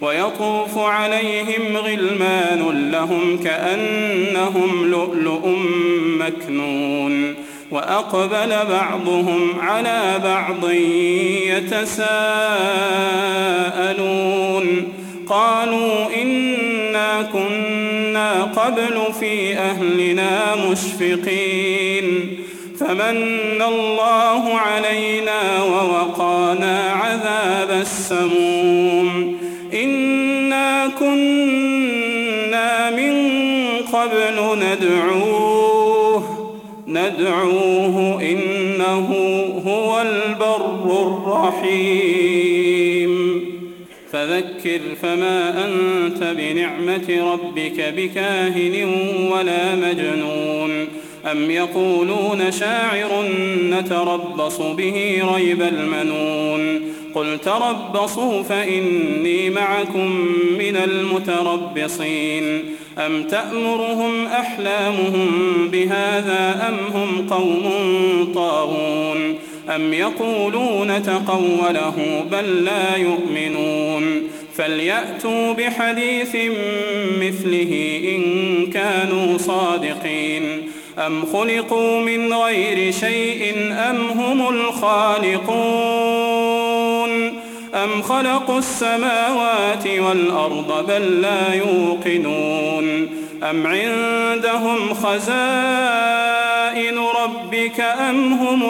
ويطوف عليهم غلمان لهم كأنهم لؤلؤ مكنون وأقبل بعضهم على بعض يتساءلون قالوا إنا كنا قبل في أهلنا مشفقين فمن الله علينا ووقانا عذاب السموم إنا كنا من قبل ندعوه إنه هو البر الرحيم فذكر فما أنت بنعمة ربك بكاهن ولا مجنون أم يقولون شاعر نتربص به ريب المنون قل تربصوا فإني معكم من المتربصين أم تأمرهم أحلامهم بهذا أم هم قوم طاغون أم يقولون تقوله بل لا يؤمنون فليأتوا بحديث مثله إن كانوا صادقين أم خلقوا من غير شيء أم هم الخالقون أم خلقوا السماوات والأرض بل لا يوقنون أم عندهم خزائن ربك أم هم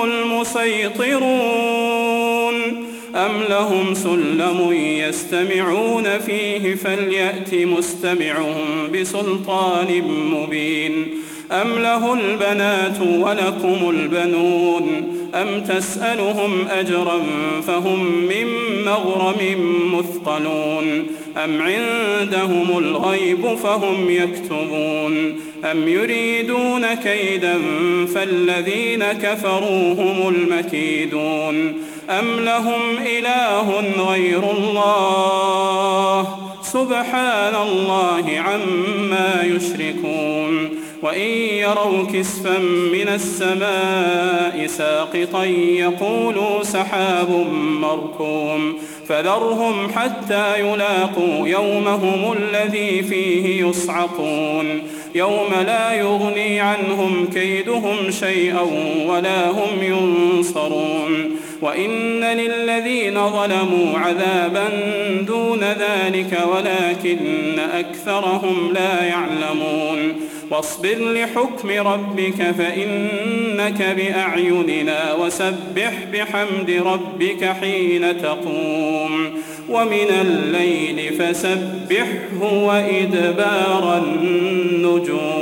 المسيطرون أم لهم سلم يستمعون فيه فليأت مستمعهم بسلطان مبين أم له البنات ولكم البنون أم تسألهم أجرا فهم من مغرم مثقلون أم عندهم الغيب فهم يكتبون أم يريدون كيدا فالذين كفروا هم المكيدون أم لهم إله غير الله سبحان الله عما يشركون وإن يروا كسفا من السماء ساقطا يقولوا سحاب مركوم فذرهم حتى يلاقوا يومهم الذي فيه يصعقون يوم لا يغني عنهم كيدهم شيئا ولا هم ينصرون وإن للذين ظلموا عذابا دون ذلك ولكن أكثرهم لا يعلمون واصبر لحكم ربك فإنك بأعيننا وسبح بحمد ربك حين تقوم ومن الليل فسبحه وإدبار النجوم